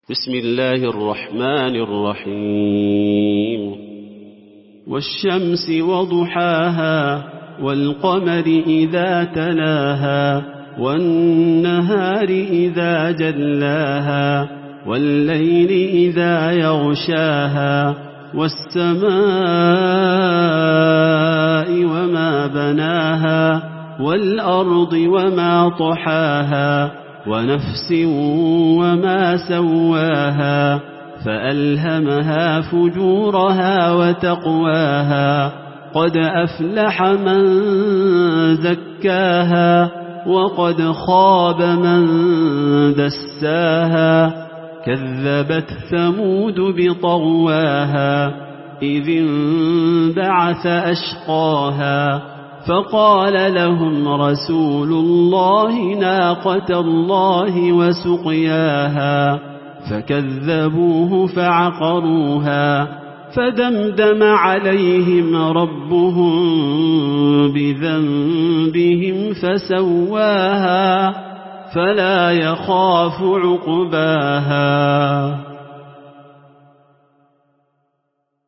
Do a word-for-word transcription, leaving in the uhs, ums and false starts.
بسم الله الرحمن الرحيم والشمس وضحاها والقمر إذا تلاها والنهار إذا جلاها والليل إذا يغشاها والسماء وما بناها والأرض وما طحاها ونفس وما سواها فألهمها فجورها وتقواها قد أفلح من زكاها وقد خاب من دساها كذبت ثمود بطغواها إذ انبعث أشقاها فقال لهم رسول الله ناقة الله وسقياها فكذبوه فعقروها فدمدم عليهم ربهم بذنبهم فسواها فلا يخاف عقباها.